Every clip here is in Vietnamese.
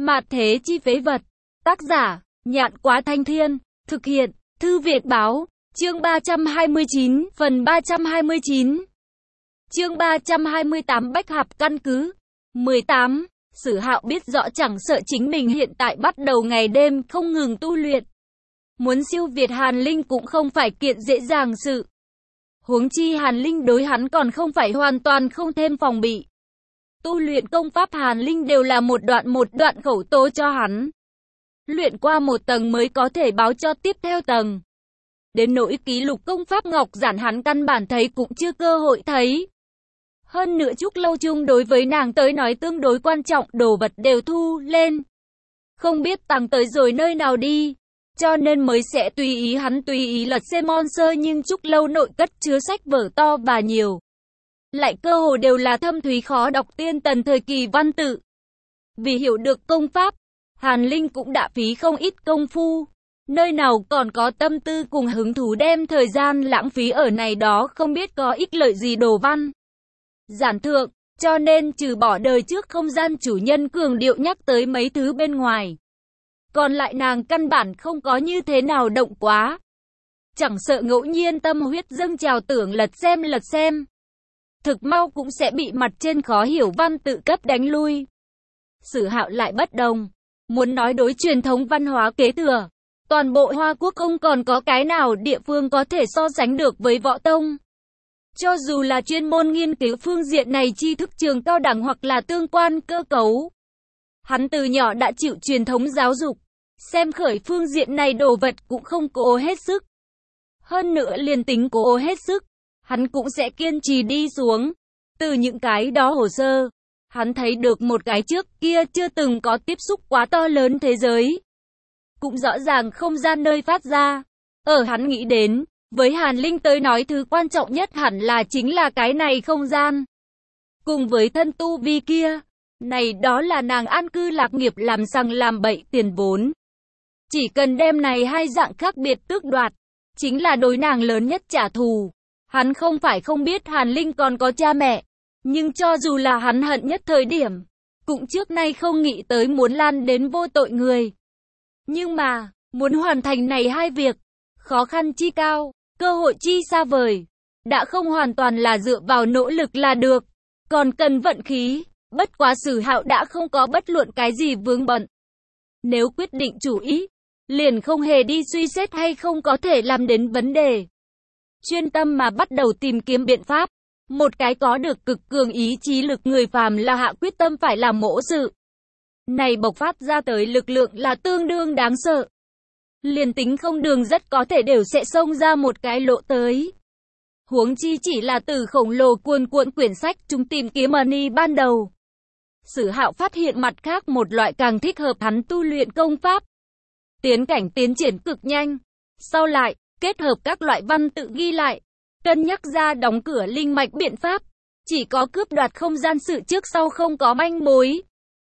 Mạt thế chi phế vật. Tác giả, Nhạn Quá Thanh Thiên. Thực hiện, Thư Việt Báo. Chương 329, phần 329. Chương 328 Bách Hạp căn cứ. 18. Sử Hạo biết rõ chẳng sợ chính mình hiện tại bắt đầu ngày đêm không ngừng tu luyện. Muốn siêu việt Hàn Linh cũng không phải kiện dễ dàng sự. Huống chi Hàn Linh đối hắn còn không phải hoàn toàn không thêm phòng bị. Tu luyện công pháp Hàn Linh đều là một đoạn khẩu tố cho hắn. Luyện qua một tầng mới có thể báo cho tiếp theo tầng. Đến nỗi ký lục công pháp ngọc giản hắn căn bản thấy cũng chưa cơ hội thấy. Hơn nữa Trúc Lâu Chung đối với nàng tới nói tương đối quan trọng, đồ vật đều thu lên. Không biết tăng tới rồi nơi nào đi. Cho nên mới sẽ tùy ý hắn tùy ý lật xem monster, nhưng Trúc Lâu nội cất chứa sách vở to và nhiều. Lại cơ hồ đều là thâm thúy khó đọc tiên tần thời kỳ văn tự. Vì hiểu được công pháp, Hàn Linh cũng đã phí không ít công phu. Nơi nào còn có tâm tư cùng hứng thú đem thời gian lãng phí ở này đó không biết có ích lợi gì đồ văn. Giản thượng, cho nên trừ bỏ đời trước không gian chủ nhân cường điệu nhắc tới mấy thứ bên ngoài. Còn lại nàng căn bản không có như thế nào động quá. Chẳng sợ ngẫu nhiên tâm huyết dâng trào tưởng lật xem. Thực mau cũng sẽ bị mặt trên khó hiểu văn tự cấp đánh lui. Sử Hạo lại bất đồng. Muốn nói đối truyền thống văn hóa kế thừa, toàn bộ Hoa Quốc không còn có cái nào địa phương có thể so sánh được với Võ Tông. Cho dù là chuyên môn nghiên cứu phương diện này tri thức trường cao đẳng hoặc là tương quan cơ cấu. Hắn từ nhỏ đã chịu truyền thống giáo dục, xem khởi phương diện này đồ vật cũng không cố hết sức. Hơn nữa liền tính cố hết sức, hắn cũng sẽ kiên trì đi xuống. Từ những cái đó hồ sơ, hắn thấy được một cái trước kia chưa từng có tiếp xúc quá to lớn thế giới. Cũng rõ ràng không gian nơi phát ra. Ở hắn nghĩ đến, với Hàn Linh tới nói thứ quan trọng nhất hẳn là chính là cái này không gian. Cùng với thân tu vi kia, này đó là nàng an cư lạc nghiệp làm sằng làm bậy tiền vốn. Chỉ cần đem này hai dạng khác biệt tước đoạt, chính là đối nàng lớn nhất trả thù. Hắn không phải không biết Hàn Linh còn có cha mẹ, nhưng cho dù là hắn hận nhất thời điểm, cũng trước nay không nghĩ tới muốn lan đến vô tội người. Nhưng mà, muốn hoàn thành này hai việc, khó khăn chi cao, cơ hội chi xa vời, đã không hoàn toàn là dựa vào nỗ lực là được, còn cần vận khí. Bất quá Sử Hạo đã không có bất luận cái gì vướng bận. Nếu quyết định chủ ý, liền không hề đi suy xét hay không có thể làm đến vấn đề. Chuyên tâm mà bắt đầu tìm kiếm biện pháp. Một cái có được cực cường ý chí lực người phàm là hạ quyết tâm phải làm mỗ sự. Này bộc phát ra tới lực lượng là tương đương đáng sợ. Liền tính không đường rất có thể đều sẽ xông ra một cái lỗ tới. Huống chi chỉ là từ khổng lồ cuồn cuộn quyển sách chúng tìm kiếm money ban đầu. Sử Hạo phát hiện mặt khác một loại càng thích hợp hắn tu luyện công pháp. Tiến cảnh tiến triển cực nhanh. Sau lại, kết hợp các loại văn tự ghi lại, cân nhắc ra đóng cửa linh mạch biện pháp. Chỉ có cướp đoạt không gian sự trước sau không có manh mối.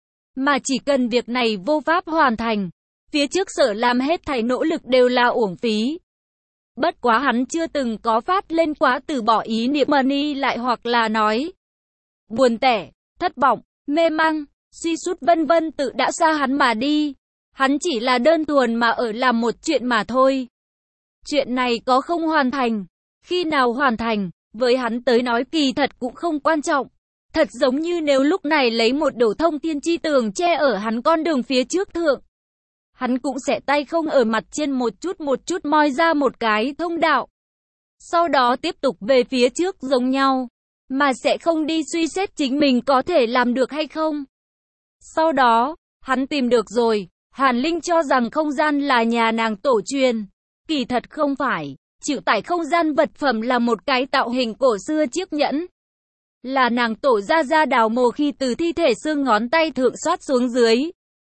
Mà chỉ cần việc này vô pháp hoàn thành, phía trước sở làm hết thảy nỗ lực đều là uổng phí. Bất quá hắn chưa từng có phát lên quá từ bỏ ý niệm money lại hoặc là nói buồn tẻ, thất vọng, mê mang, suy sút vân vân tự đã xa hắn mà đi. Hắn chỉ là đơn thuần mà ở làm một chuyện mà thôi. Chuyện này có không hoàn thành, khi nào hoàn thành, với hắn tới nói kỳ thật cũng không quan trọng. Thật giống như nếu lúc này lấy một đổ thông thiên chi tường che ở hắn con đường phía trước thượng. Hắn cũng sẽ tay không ở mặt trên một chút moi ra một cái thông đạo. Sau đó tiếp tục về phía trước giống nhau, mà sẽ không đi suy xét chính mình có thể làm được hay không. Sau đó, hắn tìm được rồi, Hàn Linh cho rằng không gian là nhà nàng tổ truyền. Kỳ thật không phải, chịu tải không gian vật phẩm là một cái tạo hình cổ xưa chiếc nhẫn. Là nàng tổ ra đào mồ khi từ thi thể xương ngón tay thượng xoát xuống dưới.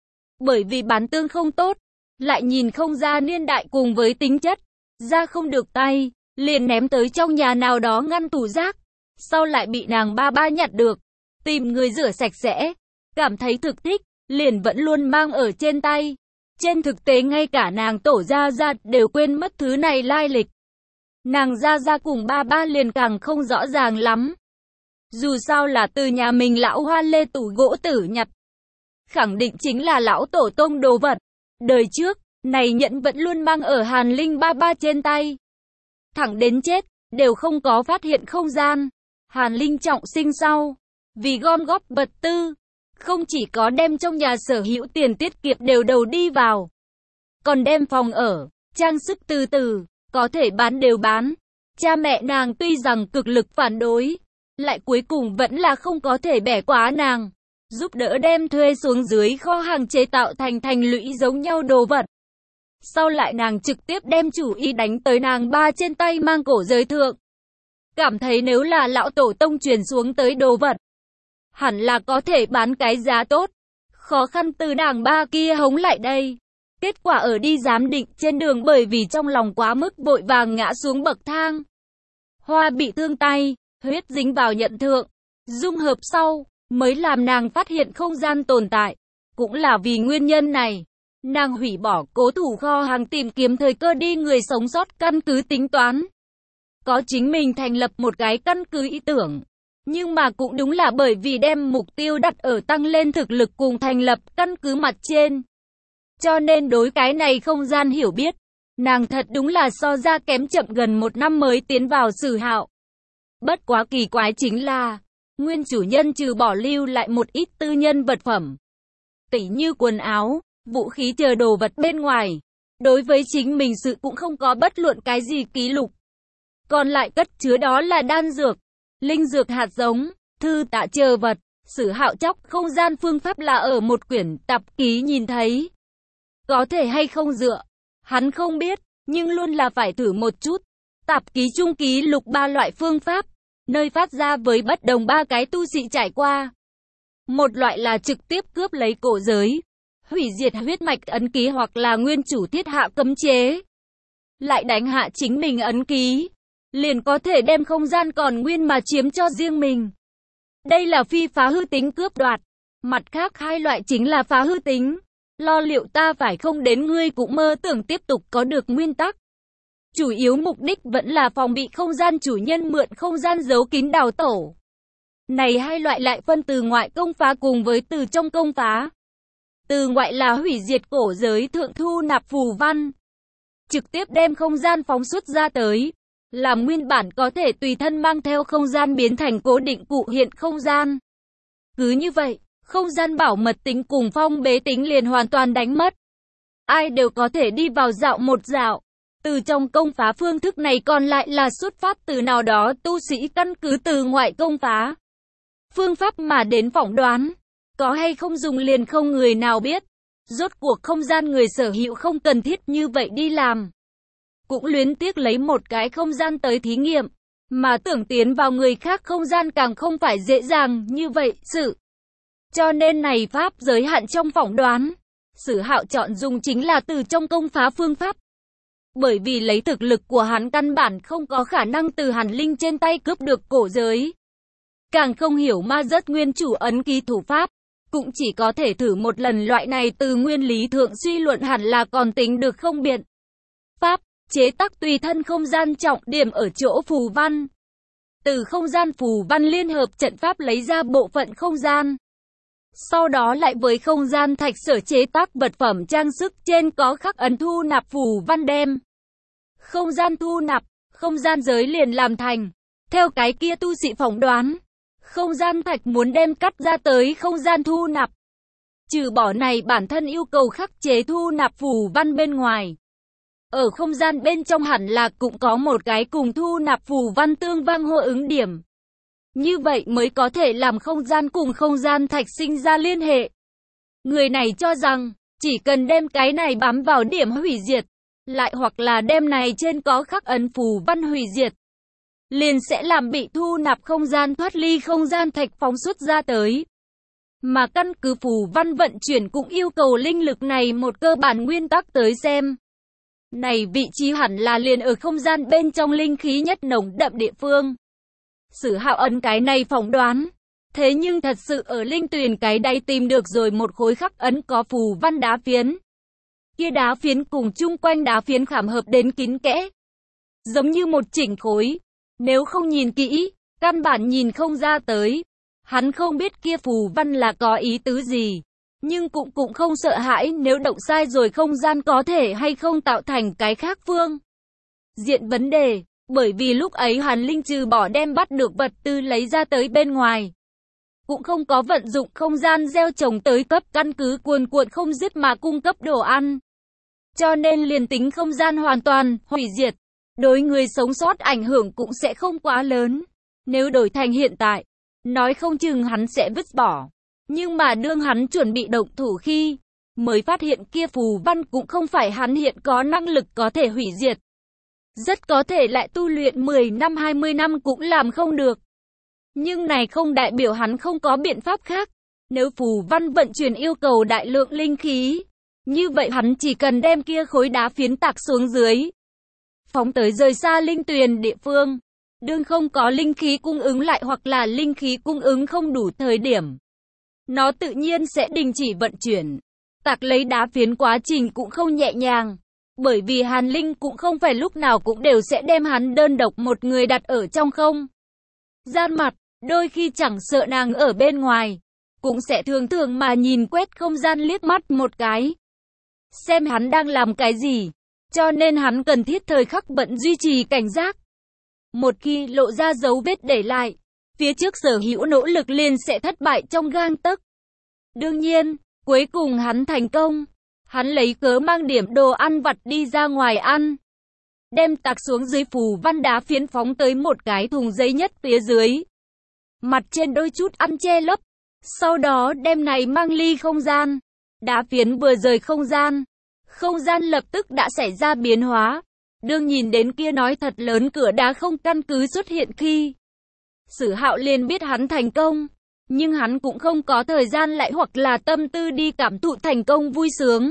Bởi vì bán tương không tốt, lại nhìn không ra niên đại cùng với tính chất, ra không được tay, liền ném tới trong nhà nào đó ngăn tủ rác. Sau lại bị nàng ba nhặt được, tìm người rửa sạch sẽ, cảm thấy thực thích, liền vẫn luôn mang ở trên tay. Trên thực tế ngay cả nàng tổ ra đều quên mất thứ này lai lịch. Nàng ra cùng ba liền càng không rõ ràng lắm. Dù sao là từ nhà mình lão hoa lê tủ gỗ tử nhặt. khẳng định chính là lão tổ tông đồ vật. Đời trước, này nhẫn vẫn luôn mang ở Hàn Linh ba ba trên tay. Thẳng đến chết, đều không có phát hiện không gian. Hàn Linh trọng sinh sau, vì gom góp vật tư, không chỉ có đem trong nhà sở hữu tiền tiết kiệm đều đầu đi vào, còn đem phòng ở, trang sức từ từ, có thể bán đều bán. Cha mẹ nàng tuy rằng cực lực phản đối, lại cuối cùng vẫn là không có thể bẻ quá nàng, giúp đỡ đem thuê xuống dưới kho hàng chế tạo thành lũy giống nhau đồ vật. Sau lại nàng trực tiếp đem chủ ý đánh tới nàng ba trên tay mang cổ giới thượng. Cảm thấy nếu là lão tổ tông truyền xuống tới đồ vật, hẳn là có thể bán cái giá tốt. Khó khăn từ nàng ba kia hống lại đây. Kết quả ở đi giám định trên đường bởi vì trong lòng quá mức vội vàng ngã xuống bậc thang. Hoa bị thương tay, huyết dính vào nhận thượng. Dung hợp sau, mới làm nàng phát hiện không gian tồn tại. Cũng là vì nguyên nhân này, nàng hủy bỏ cố thủ kho hàng tìm kiếm thời cơ đi người sống sót căn cứ tính toán. Có chính mình thành lập một cái căn cứ ý tưởng. Nhưng mà cũng đúng là bởi vì đem mục tiêu đặt ở tăng lên thực lực cùng thành lập căn cứ mặt trên. Cho nên đối cái này không gian hiểu biết, nàng thật đúng là so ra kém chậm gần 1 năm mới tiến vào Sử Hạo. Bất quá kỳ quái chính là, nguyên chủ nhân trừ bỏ lưu lại một ít tư nhân vật phẩm, tỉ như quần áo, vũ khí chờ đồ vật bên ngoài, đối với chính mình sự cũng không có bất luận cái gì ký lục. Còn lại cất chứa đó là đan dược, linh dược hạt giống, thư tả chờ vật. Sử Hạo chóc không gian phương pháp là ở một quyển tạp ký nhìn thấy. Có thể hay không dựa, hắn không biết, nhưng luôn là phải thử một chút. Tạp ký chung ký lục 3 loại phương pháp, nơi phát ra với bất đồng 3 cái tu sĩ trải qua. Một loại là trực tiếp cướp lấy cổ giới, hủy diệt huyết mạch ấn ký hoặc là nguyên chủ thiết hạ cấm chế, lại đánh hạ chính mình ấn ký, liền có thể đem không gian còn nguyên mà chiếm cho riêng mình. Đây là phi phá hư tính cướp đoạt. Mặt khác 2 loại chính là phá hư tính. Lo liệu ta phải không đến ngươi cũng mơ tưởng tiếp tục có được nguyên tắc. Chủ yếu mục đích vẫn là phòng bị không gian chủ nhân mượn không gian giấu kín đào tổ. Này 2 loại lại phân từ ngoại công phá cùng với từ trong công phá. Từ ngoại là hủy diệt cổ giới thượng thu nạp phù văn, trực tiếp đem không gian phóng xuất ra tới, làm nguyên bản có thể tùy thân mang theo không gian biến thành cố định cụ hiện không gian. Cứ như vậy, không gian bảo mật tính cùng phong bế tính liền hoàn toàn đánh mất. Ai đều có thể đi vào dạo một dạo. Từ trong công phá phương thức này còn lại là xuất phát từ nào đó tu sĩ căn cứ từ ngoại công phá phương pháp mà đến phỏng đoán. Có hay không dùng liền không người nào biết. Rốt cuộc không gian người sở hữu không cần thiết như vậy đi làm. Cũng luyến tiếc lấy một cái không gian tới thí nghiệm, mà tưởng tiến vào người khác không gian càng không phải dễ dàng như vậy sự. Cho nên này pháp giới hạn trong phỏng đoán. Sử Hạo chọn dùng chính là từ trong công phá phương pháp. Bởi vì lấy thực lực của hắn căn bản không có khả năng từ Hàn Linh trên tay cướp được cổ giới. Càng không hiểu ma rất nguyên chủ ấn ký thủ pháp. Cũng chỉ có thể thử một lần loại này từ nguyên lý thượng suy luận hẳn là còn tính được không biện pháp. Chế tác tùy thân không gian trọng điểm ở chỗ phù văn. Từ không gian phù văn liên hợp trận pháp lấy ra bộ phận không gian. Sau đó lại với không gian thạch sở chế tác vật phẩm trang sức trên có khắc ấn thu nạp phù văn đem. Không gian thu nạp, không gian giới liền làm thành. Theo cái kia tu sĩ phỏng đoán, không gian thạch muốn đem cắt ra tới không gian thu nạp. Trừ bỏ này bản thân yêu cầu khắc chế thu nạp phù văn bên ngoài. Ở không gian bên trong hẳn là cũng có một cái cùng thu nạp phù văn tương vang hô ứng điểm. Như vậy mới có thể làm không gian cùng không gian thạch sinh ra liên hệ. Người này cho rằng, chỉ cần đem cái này bám vào điểm hủy diệt, lại hoặc là đem này trên có khắc ấn phù văn hủy diệt, liền sẽ làm bị thu nạp không gian thoát ly không gian thạch phóng xuất ra tới. Mà căn cứ phù văn vận chuyển cũng yêu cầu linh lực này một cơ bản nguyên tắc tới xem. Này vị trí hẳn là liền ở không gian bên trong linh khí nhất nồng đậm địa phương. Sử Hạo ấn cái này phỏng đoán. Thế nhưng thật sự ở linh tuyền cái đáy tìm được rồi một khối khắc ấn có phù văn đá phiến. Kia đá phiến cùng chung quanh đá phiến khảm hợp đến kín kẽ. Giống như một chỉnh khối. Nếu không nhìn kỹ, căn bản nhìn không ra tới. Hắn không biết kia phù văn là có ý tứ gì. nhưng cũng không sợ hãi nếu động sai rồi không gian có thể hay không tạo thành cái khác phương diện vấn đề, bởi vì lúc ấy Hàn Linh trừ bỏ đem bắt được vật tư lấy ra tới bên ngoài, cũng không có vận dụng không gian gieo trồng tới cấp căn cứ cuồn cuộn không dứt mà cung cấp đồ ăn. Cho nên liền tính không gian hoàn toàn hủy diệt, đối người sống sót ảnh hưởng cũng sẽ không quá lớn. Nếu đổi thành hiện tại, nói không chừng hắn sẽ vứt bỏ. Nhưng mà đương hắn chuẩn bị động thủ khi, mới phát hiện kia phù văn cũng không phải hắn hiện có năng lực có thể hủy diệt. Rất có thể lại tu luyện 10 năm 20 năm cũng làm không được. Nhưng này không đại biểu hắn không có biện pháp khác. Nếu phù văn vận chuyển yêu cầu đại lượng linh khí, như vậy hắn chỉ cần đem kia khối đá phiến tạc xuống dưới, phóng tới rời xa linh tuyền địa phương. Đương không có linh khí cung ứng lại hoặc là linh khí cung ứng không đủ thời điểm, nó tự nhiên sẽ đình chỉ vận chuyển. Tạc lấy đá phiến quá trình cũng không nhẹ nhàng, bởi vì Hàn Linh cũng không phải lúc nào cũng đều sẽ đem hắn đơn độc một người đặt ở trong không gian mặt, đôi khi chẳng sợ nàng ở bên ngoài, cũng sẽ thường thường mà nhìn quét không gian liếc mắt một cái, xem hắn đang làm cái gì, cho nên hắn cần thiết thời khắc bận duy trì cảnh giác. Một khi lộ ra dấu vết để lại, phía trước sở hữu nỗ lực liền sẽ thất bại trong gang tấc. Đương nhiên, cuối cùng hắn thành công. Hắn lấy cớ mang điểm đồ ăn vặt đi ra ngoài ăn, đem tạc xuống dưới phù văn đá phiến phóng tới một cái thùng giấy nhất phía dưới, mặt trên đôi chút ăn che lấp. Sau đó đem này mang ly không gian. Đá phiến vừa rời không gian lập tức đã xảy ra biến hóa. Đương nhìn đến kia nói thật lớn cửa đá không căn cứ xuất hiện khi, Sử Hạo liền biết hắn thành công, nhưng hắn cũng không có thời gian lại hoặc là tâm tư đi cảm thụ thành công vui sướng,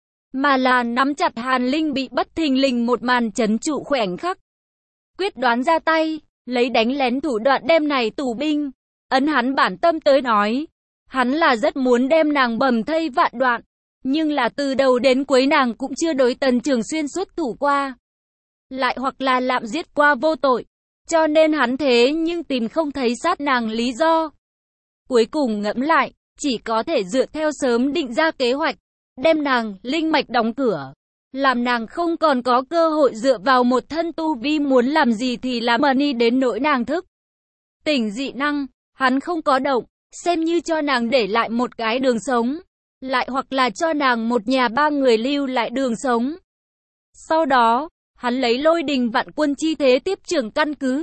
mà là nắm chặt Hàn Linh bị bất thình lình một màn chấn trụ khoảnh khắc, quyết đoán ra tay, lấy đánh lén thủ đoạn đem này tù binh. Ấn hắn bản tâm tới nói, hắn là rất muốn đem nàng bầm thây vạn đoạn, nhưng là từ đầu đến cuối nàng cũng chưa đối Tần Trường Xuyên xuất thủ qua, lại hoặc là lạm giết qua vô tội, cho nên hắn thế nhưng tìm không thấy sát nàng lý do. Cuối cùng ngẫm lại, chỉ có thể dựa theo sớm định ra kế hoạch, đem nàng linh mạch đóng cửa, làm nàng không còn có cơ hội dựa vào một thân tu vi muốn làm gì thì làm đi đến nỗi nàng thức tỉnh dị năng. Hắn không có động, xem như cho nàng để lại một cái đường sống, lại hoặc là cho nàng một nhà ba người lưu lại đường sống. Sau đó, hắn lấy Lôi Đình Vạn Quân chi thế tiếp trưởng căn cứ,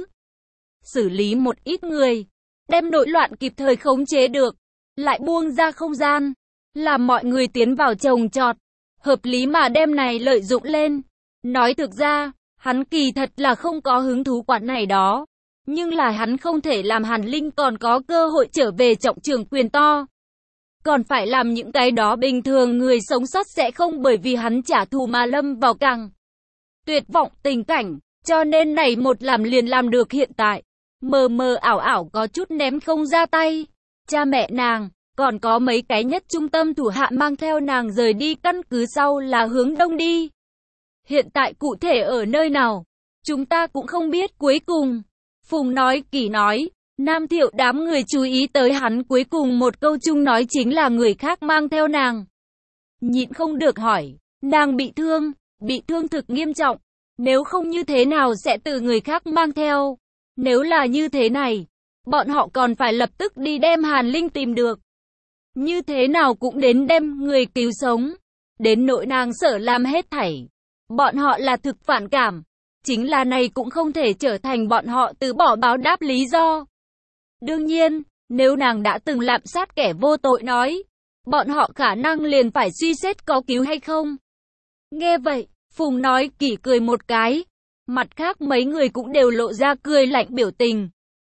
xử lý một ít người, đem nội loạn kịp thời khống chế được, lại buông ra không gian, làm mọi người tiến vào trồng trọt, hợp lý mà đem này lợi dụng lên. Nói thực ra, hắn kỳ thật là không có hứng thú quản này đó. Nhưng là hắn không thể làm Hàn Linh còn có cơ hội trở về trọng trường quyền to. Còn phải làm những cái đó bình thường người sống sót sẽ không bởi vì hắn trả thù mà lâm vào càng tuyệt vọng tình cảnh. Cho nên này một làm liền làm được hiện tại. Mờ mờ ảo ảo có chút ném không ra tay. Cha mẹ nàng, còn có mấy cái nhất trung tâm thủ hạ mang theo nàng rời đi căn cứ sau là hướng đông đi. Hiện tại cụ thể ở nơi nào, chúng ta cũng không biết. Cuối cùng Phùng nói Kỳ nói, Nam Thiệu đám người chú ý tới hắn cuối cùng một câu chung nói chính là người khác mang theo nàng. Nhịn không được hỏi, nàng bị thương thực nghiêm trọng, nếu không như thế nào sẽ từ người khác mang theo. Nếu là như thế này, bọn họ còn phải lập tức đi đem Hàn Linh tìm được. Như thế nào cũng đến đem người cứu sống, đến nỗi nàng sợ làm hết thảy. Bọn họ là thực phản cảm. Chính là này cũng không thể trở thành bọn họ từ bỏ báo đáp lý do. Đương nhiên, nếu nàng đã từng lạm sát kẻ vô tội nói, bọn họ khả năng liền phải suy xét có cứu hay không. Nghe vậy, Phùng nói Kỳ cười một cái, mặt khác mấy người cũng đều lộ ra cười lạnh biểu tình.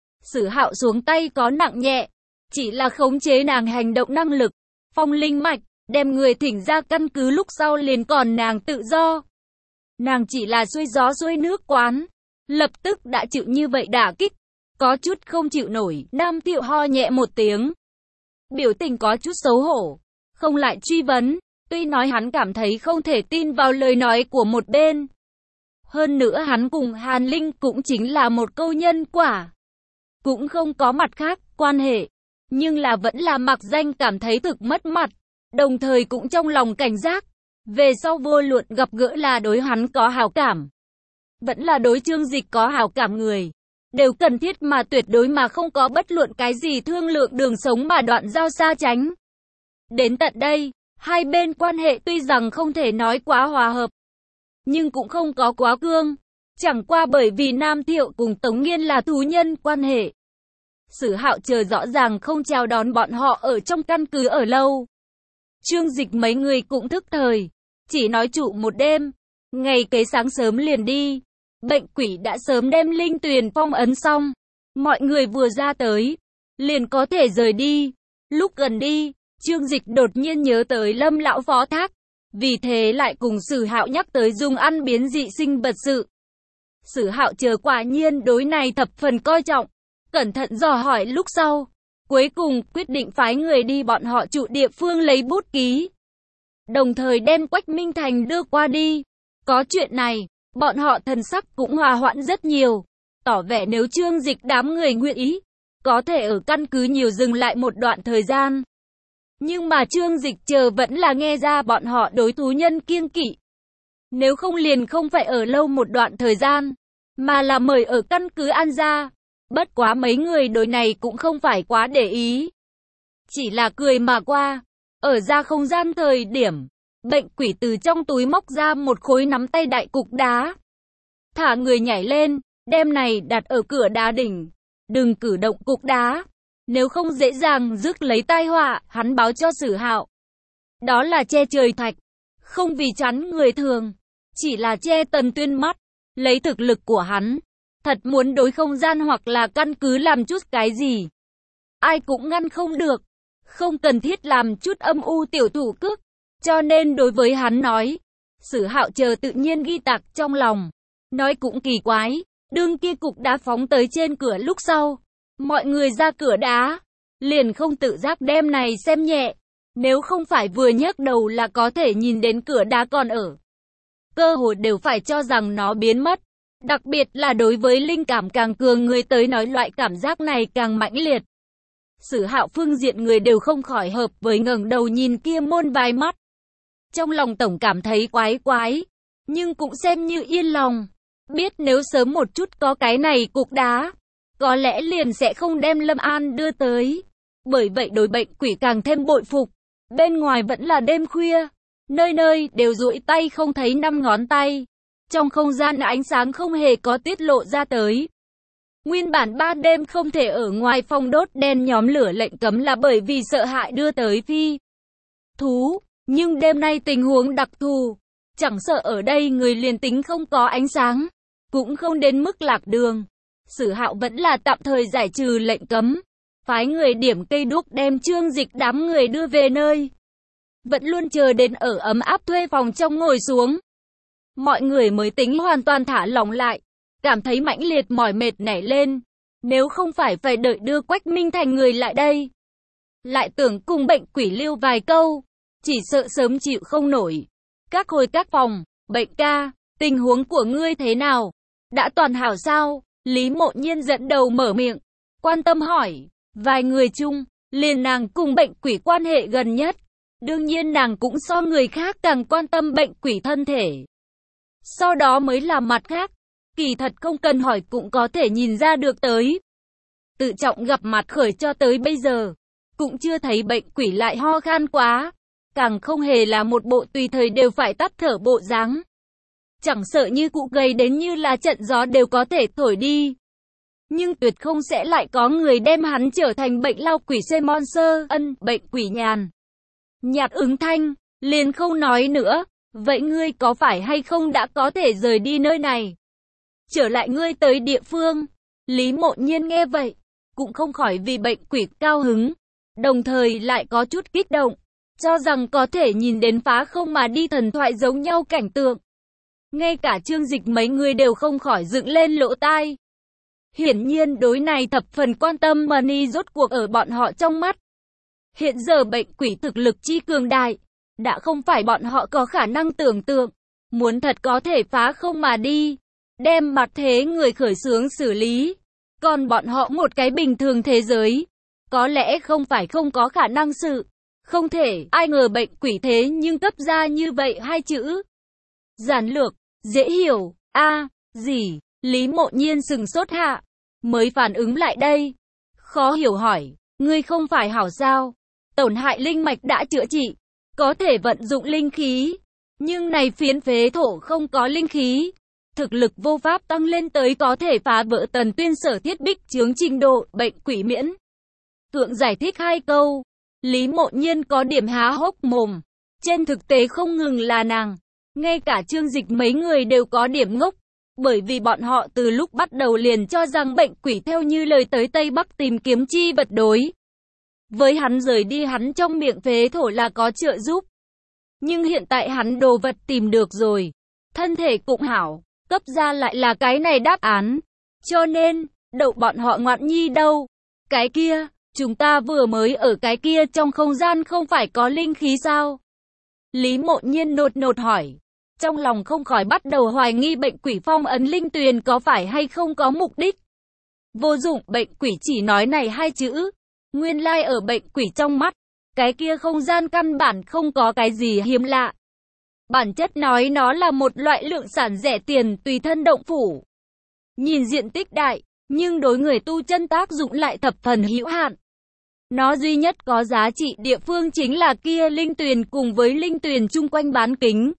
Sử Hạo xuống tay có nặng nhẹ, chỉ là khống chế nàng hành động năng lực, phong linh mạch, đem người thỉnh ra căn cứ lúc sau liền còn nàng tự do. Nàng chỉ là xuôi gió xuôi nước quán, lập tức đã chịu như vậy đả kích, có chút không chịu nổi. Nam Thiệu ho nhẹ một tiếng, biểu tình có chút xấu hổ, không lại truy vấn, tuy nói hắn cảm thấy không thể tin vào lời nói của một bên. Hơn nữa hắn cùng Hàn Linh cũng chính là một câu nhân quả, cũng không có mặt khác quan hệ, nhưng là vẫn là mặc danh cảm thấy thực mất mặt. đồng thời cũng trong lòng cảnh giác. Về sau vô luận gặp gỡ là đối hắn có hảo cảm, vẫn là đối Trương Dịch có hảo cảm người, đều cần thiết mà tuyệt đối mà không có bất luận cái gì thương lượng đường sống mà đoạn giao xa tránh. Đến tận đây, hai bên quan hệ tuy rằng không thể nói quá hòa hợp, nhưng cũng không có quá cương. Chẳng qua bởi vì Nam Thiệu cùng Tống Nghiên là thú nhân quan hệ, Sử Hạo chờ rõ ràng không chào đón bọn họ ở trong căn cứ ở lâu. Trương Dịch mấy người cũng thức thời, chỉ nói trụ một đêm, ngày kế sáng sớm liền đi. Bệnh quỷ đã sớm đem linh tuyền phong ấn xong, mọi người vừa ra tới, liền có thể rời đi. Lúc gần đi, Trương Dịch đột nhiên nhớ tới Lâm lão phó thác, vì thế lại cùng Sử Hạo nhắc tới dùng ăn biến dị sinh vật sự. Sử Hạo chờ quả nhiên đối này thập phần coi trọng, cẩn thận dò hỏi lúc sau, cuối cùng quyết định phái người đi bọn họ trụ địa phương lấy bút ký, đồng thời đem Quách Minh Thành đưa qua đi. Có chuyện này, bọn họ thần sắc cũng hòa hoãn rất nhiều, tỏ vẻ nếu Trương Dịch đám người nguyện ý, có thể ở căn cứ nhiều dừng lại một đoạn thời gian. Nhưng mà Trương Dịch chờ vẫn là nghe ra bọn họ đối thú nhân kiêng kỵ. Nếu không liền không phải ở lâu một đoạn thời gian, mà là mời ở căn cứ An gia. Bất quá mấy người đối này cũng không phải quá để ý, chỉ là cười mà qua. Ở ra không gian thời điểm, bệnh quỷ từ trong túi móc ra một khối nắm tay đại cục đá, thả người nhảy lên, đem này đặt ở cửa đá đỉnh. Đừng cử động cục đá, nếu không dễ dàng rước lấy tai họa. Hắn báo cho Sử Hạo, đó là che trời thạch, không vì chắn người thường, chỉ là che Tần Tuyên mắt. Lấy thực lực của hắn, thật muốn đối không gian hoặc là căn cứ làm chút cái gì, ai cũng ngăn không được, không cần thiết làm chút âm u tiểu thủ cước. Cho nên đối với hắn nói, Sử Hạo chờ tự nhiên ghi tạc trong lòng, nói cũng kỳ quái, đương kia cục đá phóng tới trên cửa lúc sau, mọi người ra cửa đá, liền không tự giác đem này xem nhẹ, nếu không phải vừa nhấc đầu là có thể nhìn đến cửa đá còn ở, cơ hội đều phải cho rằng nó biến mất. Đặc biệt là đối với linh cảm càng cường người tới nói loại cảm giác này càng mãnh liệt. Sử Hạo phương diện người đều không khỏi hợp với ngẩng đầu nhìn kia môn vài mắt. Trong lòng tổng cảm thấy quái quái, nhưng cũng xem như yên lòng. Biết nếu sớm một chút có cái này cục đá, có lẽ liền sẽ không đem Lâm An đưa tới. Bởi vậy đối bệnh quỷ càng thêm bội phục. Bên ngoài vẫn là đêm khuya, nơi nơi đều duỗi tay không thấy năm ngón tay. Trong không gian ánh sáng không hề có tiết lộ ra tới. Nguyên bản ban đêm không thể ở ngoài phòng đốt đèn nhóm lửa lệnh cấm là bởi vì sợ hãi đưa tới phi thú. Nhưng đêm nay tình huống đặc thù, chẳng sợ ở đây người liền tính không có ánh sáng, cũng không đến mức lạc đường. Sử Hạo vẫn là tạm thời giải trừ lệnh cấm, phái người điểm cây đuốc đem Trương Dịch đám người đưa về nơi. Vẫn luôn chờ đến ở ấm áp thuê phòng trong ngồi xuống, mọi người mới tính hoàn toàn thả lỏng lại, cảm thấy mãnh liệt mỏi mệt nảy lên. Nếu không phải đợi đưa Quách Minh Thành người lại đây, lại tưởng cùng bệnh quỷ lưu vài câu, chỉ sợ sớm chịu không nổi. Các hồi các phòng, bệnh ca, tình huống của ngươi thế nào? Đã toàn hảo sao? Lý Mộ Nhiên dẫn đầu mở miệng, quan tâm hỏi. Vài người chung, liền nàng cùng bệnh quỷ quan hệ gần nhất. Đương nhiên nàng cũng so người khác càng quan tâm bệnh quỷ thân thể. Sau đó mới là mặt khác, kỳ thật không cần hỏi cũng có thể nhìn ra được tới. Tự trọng gặp mặt khởi cho tới bây giờ, cũng chưa thấy bệnh quỷ lại ho khan quá, càng không hề là một bộ tùy thời đều phải tắt thở bộ dáng. Chẳng sợ như cụ gầy đến như là trận gió đều có thể thổi đi. Nhưng tuyệt không sẽ lại có người đem hắn trở thành bệnh lao quỷ monster, bệnh quỷ nhàn nhạt ứng thanh, liền không nói nữa. Vậy ngươi có phải hay không đã có thể rời đi nơi này, trở lại ngươi tới địa phương? Lý Mộ Nhiên nghe vậy, cũng không khỏi vì bệnh quỷ cao hứng, đồng thời lại có chút kích động, cho rằng có thể nhìn đến phá không mà đi thần thoại giống nhau cảnh tượng. Ngay cả Trương Dịch mấy người đều không khỏi dựng lên lỗ tai. Hiển nhiên đối này thập phần quan tâm Money rốt cuộc ở bọn họ trong mắt. Hiện giờ bệnh quỷ thực lực chi cường đại, đã không phải bọn họ có khả năng tưởng tượng. Muốn thật có thể phá không mà đi, đem mặt thế người khởi xướng xử lý. Còn bọn họ một cái bình thường thế giới, có lẽ không phải không có khả năng sự. Không thể, ai ngờ bệnh quỷ thế nhưng cấp ra như vậy hai chữ. Giản lược, dễ hiểu, gì? Lý Mộ Nhiên sừng sốt hạ, mới phản ứng lại đây. Khó hiểu hỏi, ngươi không phải hảo sao? Tổn hại linh mạch đã chữa trị, có thể vận dụng linh khí. Nhưng này phiến phế thổ không có linh khí. Thực lực vô pháp tăng lên tới có thể phá vỡ Tần Tuyên sở thiết bích chướng trình độ bệnh quỷ miễn. Cưỡng giải thích hai câu. Lý Mộ Nhiên có điểm há hốc mồm. Trên thực tế không ngừng là nàng, ngay cả Trương Dịch mấy người đều có điểm ngốc. Bởi vì bọn họ từ lúc bắt đầu liền cho rằng bệnh quỷ theo như lời tới Tây Bắc tìm kiếm chi vật đối. Với hắn rời đi hắn trong miệng phế thổ là có trợ giúp. Nhưng hiện tại hắn đồ vật tìm được rồi. Thân thể cũng hảo, cấp ra lại là cái này đáp án. Cho nên, đậu bọn họ ngoạn nhi đâu. Cái kia, chúng ta vừa mới ở cái kia trong không gian không phải có linh khí sao? Lý Mộ Nhiên nột nột hỏi. Trong lòng không khỏi bắt đầu hoài nghi bệnh quỷ phong ấn linh tuyền có phải hay không có mục đích. Vô dụng, bệnh quỷ chỉ nói này hai chữ. Nguyên lai ở bệnh quỷ trong mắt, cái kia không gian căn bản không có cái gì hiếm lạ. Bản chất nói nó là một loại lượng sản rẻ tiền tùy thân động phủ. Nhìn diện tích đại, nhưng đối người tu chân tác dụng lại thập phần hữu hạn. Nó duy nhất có giá trị địa phương chính là kia linh tuyền cùng với linh tuyền chung quanh bán kính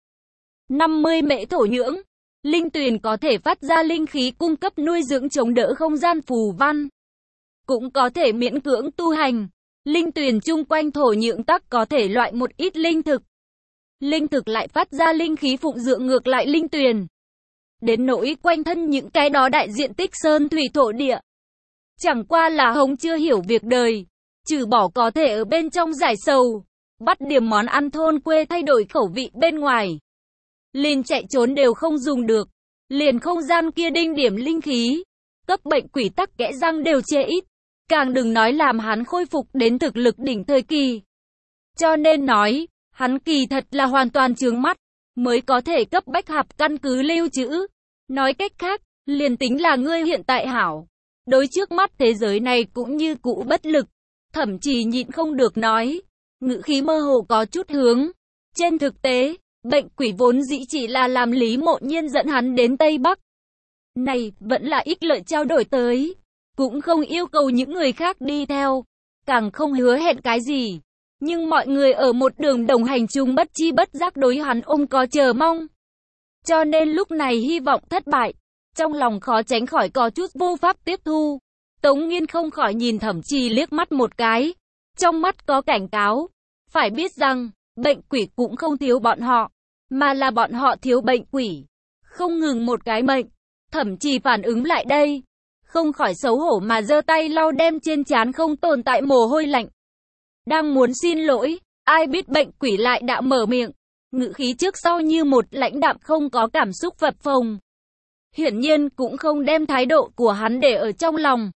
50 mễ thổ nhưỡng. Linh tuyền có thể phát ra linh khí cung cấp nuôi dưỡng chống đỡ không gian phù văn. Cũng có thể miễn cưỡng tu hành. Linh tuyền chung quanh thổ nhưỡng tắc có thể loại một ít linh thực. Linh thực lại phát ra linh khí phụng dưỡng ngược lại linh tuyền. Đến nỗi quanh thân những cái đó đại diện tích sơn thủy thổ địa. Chẳng qua là hống chưa hiểu việc đời. Trừ bỏ có thể ở bên trong giải sầu. Bắt điểm món ăn thôn quê thay đổi khẩu vị bên ngoài. Liền chạy trốn đều không dùng được. Liền không gian kia đinh điểm linh khí. Cấp bệnh quỷ tắc kẽ răng đều chê ít. Càng đừng nói làm hắn khôi phục đến thực lực đỉnh thời kỳ. Cho nên nói, hắn kỳ thật là hoàn toàn chướng mắt, mới có thể cấp bách hạp căn cứ lưu trữ. Nói cách khác, liền tính là ngươi hiện tại hảo. Đối trước mắt thế giới này cũng như cũ bất lực. Thậm chí nhịn không được nói. Ngữ khí mơ hồ có chút hướng. Trên thực tế, bệnh quỷ vốn dĩ chỉ là làm Lý Mộ Nhiên dẫn hắn đến Tây Bắc. Này, vẫn là ích lợi trao đổi tới. Cũng không yêu cầu những người khác đi theo. Càng không hứa hẹn cái gì. Nhưng mọi người ở một đường đồng hành chung bất chi bất giác đối hắn ôm có chờ mong. Cho nên lúc này hy vọng thất bại. Trong lòng khó tránh khỏi có chút vô pháp tiếp thu. Tống Nghiên không khỏi nhìn Thẩm Trì liếc mắt một cái. Trong mắt có cảnh cáo. Phải biết rằng, bệnh quỷ cũng không thiếu bọn họ. Mà là bọn họ thiếu bệnh quỷ. Không ngừng một cái mệnh. Thẩm Trì phản ứng lại đây. Không khỏi xấu hổ mà giơ tay lau đem trên trán không tồn tại mồ hôi lạnh. Đang muốn xin lỗi, ai biết bệnh quỷ lại đã mở miệng. Ngữ khí trước sau như một lãnh đạm không có cảm xúc phập phồng. Hiển nhiên cũng không đem thái độ của hắn để ở trong lòng.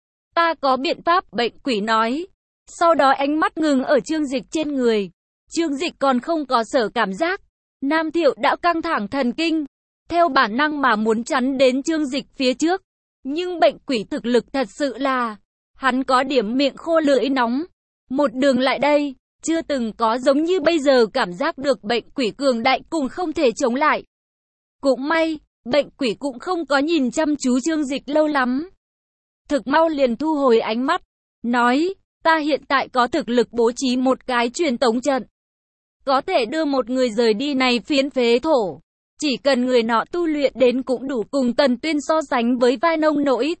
Ta có biện pháp, bệnh quỷ nói. Sau đó ánh mắt ngừng ở Trương Dịch trên người. Trương Dịch còn không có sở cảm giác. Nam Thiệu đã căng thẳng thần kinh. Theo bản năng mà muốn chắn đến Trương Dịch phía trước. Nhưng bệnh quỷ thực lực thật sự là. Hắn có điểm miệng khô lưỡi nóng. Một đường lại đây, chưa từng có giống như bây giờ cảm giác được bệnh quỷ cường đại cùng không thể chống lại. Cũng may, bệnh quỷ cũng không có nhìn chăm chú Trương Dịch lâu lắm. Thực mau liền thu hồi ánh mắt, nói, ta hiện tại có thực lực bố trí một cái truyền tống trận. Có thể đưa một người rời đi này phiến phế thổ. Chỉ cần người nọ tu luyện đến cũng đủ cùng Tần Tuyên so sánh với vai nông nỗi.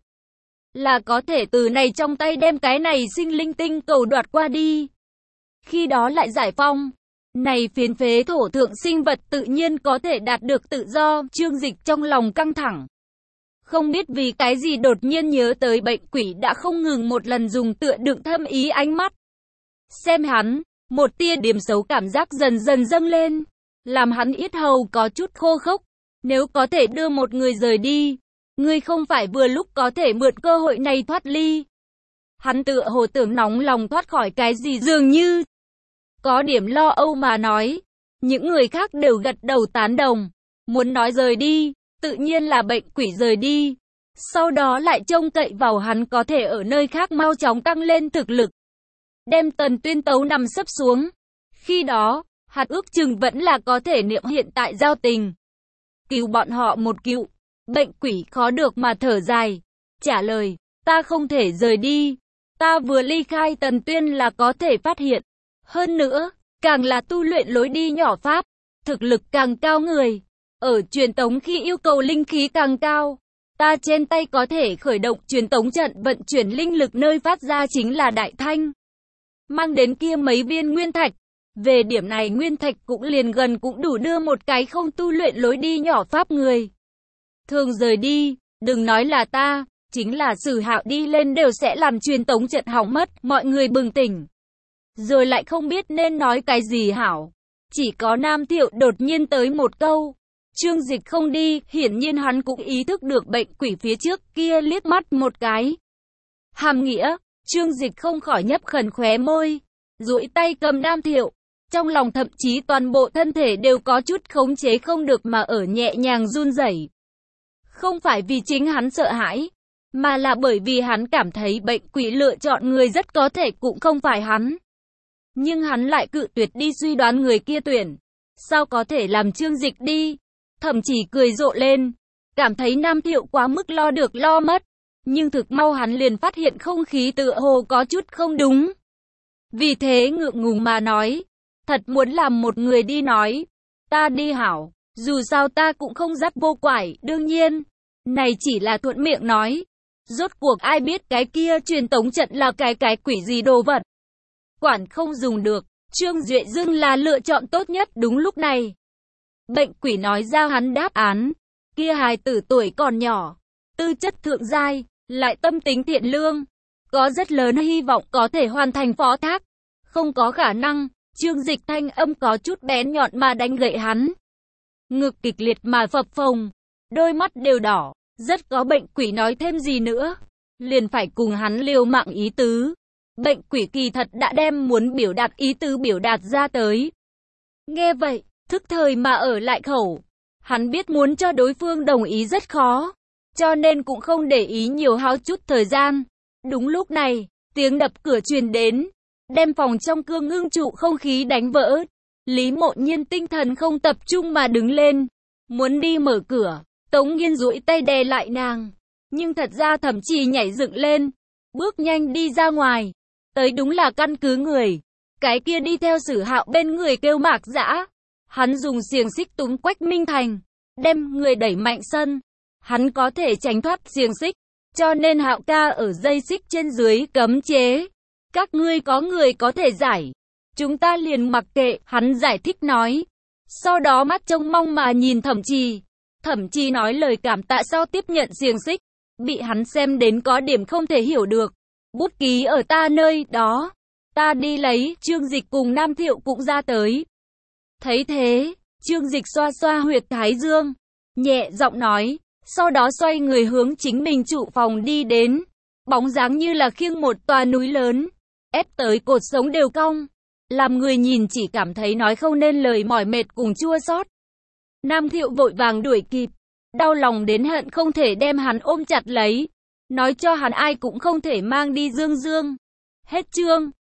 Là có thể từ này trong tay đem cái này sinh linh tinh cầu đoạt qua đi. Khi đó lại giải phong. Này phiến phế thổ thượng sinh vật tự nhiên có thể đạt được tự do. Trương Dịch trong lòng căng thẳng. Không biết vì cái gì đột nhiên nhớ tới bệnh quỷ đã không ngừng một lần dùng tựa đựng thâm ý ánh mắt. Xem hắn, một tia điểm xấu cảm giác dần dần dâng lên. Làm hắn yết hầu có chút khô khốc. Nếu có thể đưa một người rời đi. Ngươi không phải vừa lúc có thể mượn cơ hội này thoát ly. Hắn tựa hồ tưởng nóng lòng thoát khỏi cái gì dường như. Có điểm lo âu mà nói. Những người khác đều gật đầu tán đồng. Muốn nói rời đi, tự nhiên là bệnh quỷ rời đi. Sau đó lại trông cậy vào hắn có thể ở nơi khác mau chóng tăng lên thực lực. đem Tần Tuyên tấu nằm sấp xuống. Khi đó, hắn ước chừng vẫn là có thể niệm hiện tại giao tình. Cứu bọn họ một cựu. Bệnh quỷ khó được mà thở dài. Trả lời, ta không thể rời đi. Ta vừa ly khai Tần Tuyên là có thể phát hiện. Hơn nữa, càng là tu luyện lối đi nhỏ pháp, thực lực càng cao người. Ở truyền tống khi yêu cầu linh khí càng cao. Ta trên tay có thể khởi động truyền tống trận vận chuyển linh lực nơi phát ra chính là Đại Thanh. Mang đến kia mấy viên nguyên thạch. Về điểm này nguyên thạch cũng liền gần cũng đủ đưa một cái không tu luyện lối đi nhỏ pháp người. Thường rời đi, đừng nói là ta, chính là Sử Hạo đi lên đều sẽ làm truyền tống trận hỏng mất, mọi người bừng tỉnh. Rồi lại không biết nên nói cái gì hảo. Chỉ có Nam Thiệu đột nhiên tới một câu. Trương Dịch không đi, hiển nhiên hắn cũng ý thức được bệnh quỷ phía trước kia liếc mắt một cái. Hàm nghĩa, Trương Dịch không khỏi nhấp khẩn khóe môi, duỗi tay cầm Nam Thiệu. Trong lòng thậm chí toàn bộ thân thể đều có chút khống chế không được mà ở nhẹ nhàng run rẩy. Không phải vì chính hắn sợ hãi, mà là bởi vì hắn cảm thấy bệnh quỷ lựa chọn người rất có thể cũng không phải hắn. Nhưng hắn lại cự tuyệt đi suy đoán người kia tuyển. Sao có thể làm Trương Dịch đi? Thậm chí cười rộ lên, cảm thấy Nam Thiệu quá mức lo được lo mất. Nhưng thực mau hắn liền phát hiện không khí tựa hồ có chút không đúng. Vì thế ngượng ngùng mà nói, thật muốn làm một người đi nói, ta đi hảo, dù sao ta cũng không dắt vô quải, đương nhiên, này chỉ là thuận miệng nói. Rốt cuộc ai biết cái kia truyền tống trận là cái quỷ gì đồ vật. Quản không dùng được, Trương Duệ Dương là lựa chọn tốt nhất đúng lúc này. Bệnh quỷ nói ra hắn đáp án, kia hài tử tuổi còn nhỏ, tư chất thượng giai, lại tâm tính thiện lương, có rất lớn hy vọng có thể hoàn thành phó thác. Không có khả năng, Trương Dịch thanh âm có chút bén nhọn mà đánh gậy hắn. Ngực kịch liệt mà phập phồng, đôi mắt đều đỏ, rất có bệnh quỷ nói thêm gì nữa, liền phải cùng hắn liều mạng ý tứ. Bệnh quỷ kỳ thật đã đem muốn biểu đạt ý tứ biểu đạt ra tới. Nghe vậy, thức thời mà ở lại khẩu. Hắn biết muốn cho đối phương đồng ý rất khó, cho nên cũng không để ý nhiều hao chút thời gian. Đúng lúc này, tiếng đập cửa truyền đến, đem phòng trong cương ngưng trụ không khí đánh vỡ. Lý Mộ Nhiên tinh thần không tập trung mà đứng lên, muốn đi mở cửa. Tống Nghiên duỗi tay đè lại nàng, nhưng thật ra thậm chí nhảy dựng lên, bước nhanh đi ra ngoài. Tới đúng là căn cứ người, cái kia đi theo Sử Hạo bên người kêu Mạc Dã. Hắn dùng xiềng xích túm Quách Minh Thành, đem người đẩy mạnh sân. Hắn có thể tránh thoát xiềng xích, cho nên Hạo ca ở dây xích trên dưới cấm chế. Các ngươi có người có thể giải, chúng ta liền mặc kệ, hắn giải thích nói. Sau đó mắt trông mong mà nhìn Thẩm Trì nói lời cảm tạ sau tiếp nhận xiềng xích, bị hắn xem đến có điểm không thể hiểu được. Bút ký ở ta nơi đó, ta đi lấy. Trương Dịch cùng Nam Thiệu cũng ra tới. Thấy thế, Trương Dịch xoa xoa huyệt thái dương, nhẹ giọng nói, sau đó xoay người hướng chính mình trụ phòng đi đến. Bóng dáng như là khiêng một tòa núi lớn, ép tới cột sống đều cong, làm người nhìn chỉ cảm thấy nói không nên lời mỏi mệt cùng chua xót. Nam Thiệu vội vàng đuổi kịp, đau lòng đến hận không thể đem hắn ôm chặt lấy, nói cho hắn ai cũng không thể mang đi Dương. Hết chương.